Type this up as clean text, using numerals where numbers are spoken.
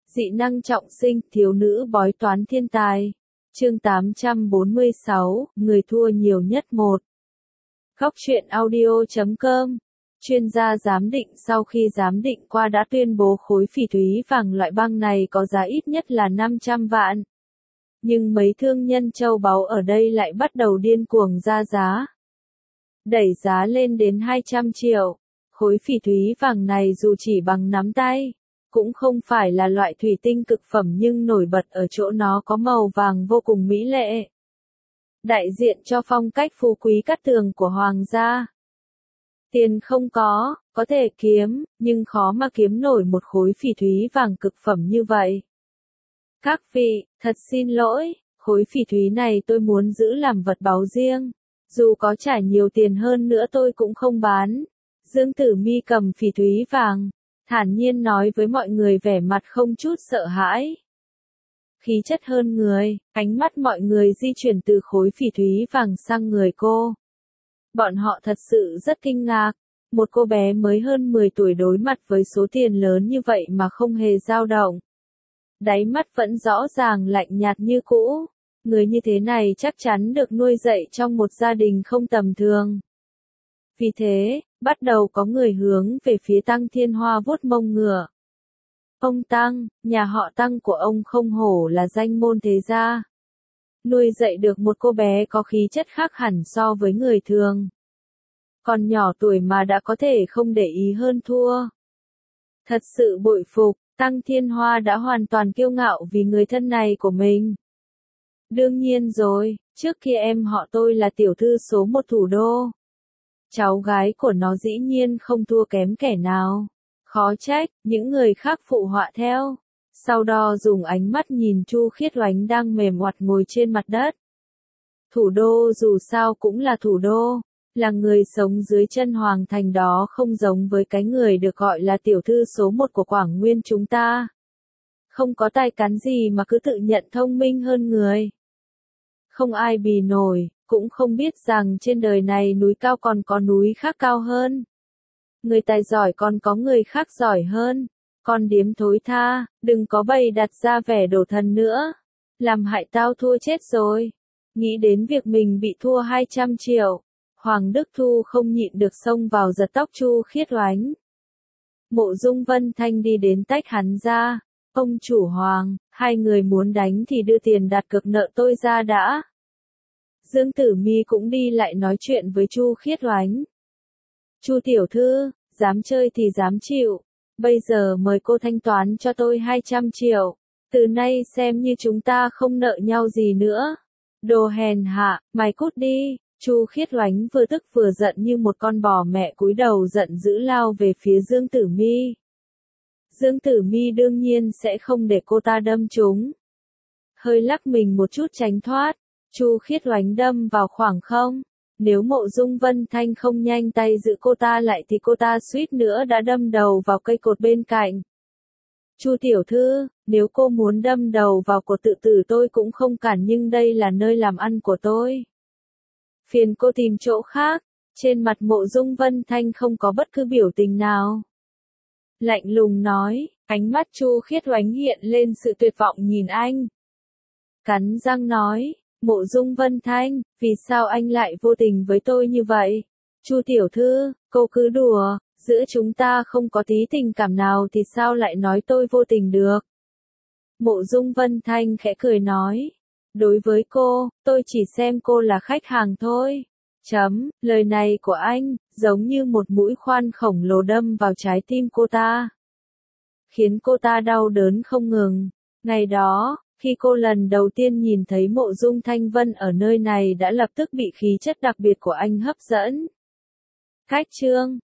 Dị năng trọng sinh, thiếu nữ bói toán thiên tài. Chương 846, người thua nhiều nhất 1. Góc truyện audio.com. Chuyên gia giám định sau khi giám định qua đã tuyên bố khối phỉ thúy vàng loại băng này có giá ít nhất là 500 vạn. Nhưng mấy thương nhân châu báu ở đây lại bắt đầu điên cuồng ra giá. Đẩy giá lên đến 200 triệu. Khối phỉ thúy vàng này dù chỉ bằng nắm tay, cũng không phải là loại thủy tinh cực phẩm nhưng nổi bật ở chỗ nó có màu vàng vô cùng mỹ lệ. Đại diện cho phong cách phú quý cát tường của hoàng gia. Tiền không có thể kiếm, nhưng khó mà kiếm nổi một khối phỉ thúy vàng cực phẩm như vậy. Các vị, thật xin lỗi, khối phỉ thúy này tôi muốn giữ làm vật báu riêng. Dù có trả nhiều tiền hơn nữa tôi cũng không bán. Dương Tử Mi cầm phỉ thúy vàng, thản nhiên nói với mọi người vẻ mặt không chút sợ hãi. Khí chất hơn người, ánh mắt mọi người di chuyển từ khối phỉ thúy vàng sang người cô. Bọn họ thật sự rất kinh ngạc. Một cô bé mới hơn 10 tuổi đối mặt với số tiền lớn như vậy mà không hề dao động. Đáy mắt vẫn rõ ràng lạnh nhạt như cũ. Người như thế này chắc chắn được nuôi dạy trong một gia đình không tầm thường. Vì thế, bắt đầu có người hướng về phía Tăng Thiên Hoa vuốt mông ngựa. Ông Tăng, nhà họ Tăng của ông không hổ là danh môn thế gia. Nuôi dạy được một cô bé có khí chất khác hẳn so với người thường. Còn nhỏ tuổi mà đã có thể không để ý hơn thua. Thật sự bội phục, Tăng Thiên Hoa đã hoàn toàn kiêu ngạo vì người thân này của mình. Đương nhiên rồi, trước kia em họ tôi là tiểu thư số 1 thủ đô. Cháu gái của nó dĩ nhiên không thua kém kẻ nào. Khó trách, những người khác phụ họa theo. Sau đó dùng ánh mắt nhìn Chu Khiết Oánh đang mềm oặt ngồi trên mặt đất. Thủ đô dù sao cũng là thủ đô, là người sống dưới chân hoàng thành đó không giống với cái người được gọi là tiểu thư số 1 của Quảng Nguyên chúng ta. Không có tài cán gì mà cứ tự nhận thông minh hơn người. Không ai bì nổi, cũng không biết rằng trên đời này núi cao còn có núi khác cao hơn. Người tài giỏi còn có người khác giỏi hơn. Con điếm thối tha, đừng có bày đặt ra vẻ đổ thần nữa. Làm hại tao thua chết rồi. Nghĩ đến việc mình bị thua 200 triệu. Hoàng Đức Thu không nhịn được xông vào giật tóc Chu Khiết Oánh. Mộ Dung Vân Thanh đi đến tách hắn ra. Ông chủ Hoàng, hai người muốn đánh thì đưa tiền đặt cược nợ tôi ra đã. Dương Tử Mi cũng đi lại nói chuyện với Chu Khiết Oánh. Chu tiểu thư, dám chơi thì dám chịu. Bây giờ mời cô thanh toán cho tôi 200 triệu. Từ nay xem như chúng ta không nợ nhau gì nữa. Đồ hèn hạ, mày cút đi. Chu Khiết Oánh vừa tức vừa giận như một con bò mẹ cúi đầu giận dữ lao về phía Dương Tử Mi. Dương Tử Mi đương nhiên sẽ không để cô ta đâm trúng. Hơi lắc mình một chút tránh thoát. Chu Khiết Oánh đâm vào khoảng không. Nếu Mộ Dung Vân Thanh không nhanh tay giữ cô ta lại thì cô ta suýt nữa đã đâm đầu vào cây cột bên cạnh. Chu tiểu thư, nếu cô muốn đâm đầu vào cột tự tử tôi cũng không cản nhưng đây là nơi làm ăn của tôi. Phiền cô tìm chỗ khác. Trên mặt Mộ Dung Vân Thanh không có bất cứ biểu tình nào. Lạnh lùng nói, ánh mắt Chu Khiết Oánh hiện lên sự tuyệt vọng nhìn anh. Cắn răng nói, Mộ Dung Vân Thanh, vì sao anh lại vô tình với tôi như vậy? Chu tiểu thư, cô cứ đùa, giữa chúng ta không có tí tình cảm nào thì sao lại nói tôi vô tình được? Mộ Dung Vân Thanh khẽ cười nói, đối với cô, tôi chỉ xem cô là khách hàng thôi. Lời này của anh, giống như một mũi khoan khổng lồ đâm vào trái tim cô ta. Khiến cô ta đau đớn không ngừng. Ngày đó, khi cô lần đầu tiên nhìn thấy Mộ Dung Thanh Vân ở nơi này đã lập tức bị khí chất đặc biệt của anh hấp dẫn. Cách chương